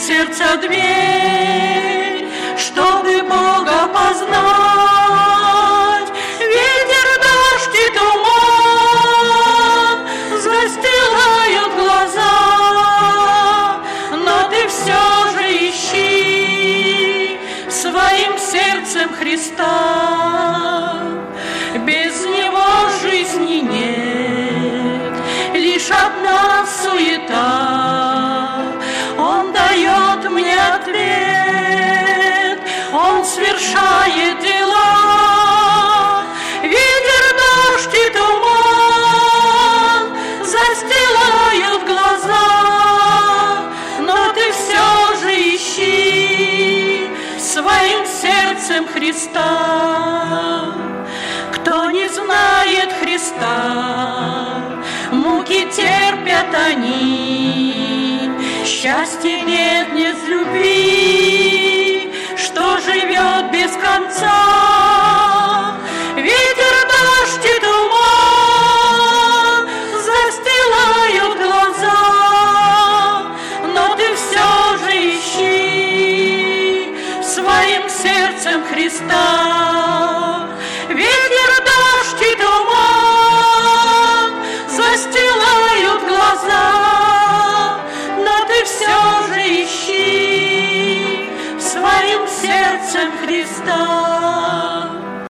сердца дверь, чтобы Бога познать. Ветер, дождь и туман застилают глаза, но ты все же ищи своим сердцем Христа. Без Него жизни нет, лишь одна суета. Он дает мне ответ, Он свершает дела. Ветер, дождь и туман застилают глаза, но ты все же ищи своим сердцем Христа. Кто не знает Христа, муки терпят они, счастья нет любви, что живет без конца. Ветер, дождь и туман застилают глаза, но ты все же ищи своим сердцем Христа. Ветер, дождь и туман застилают глаза, но ты все же ищи своим сердцем Христа.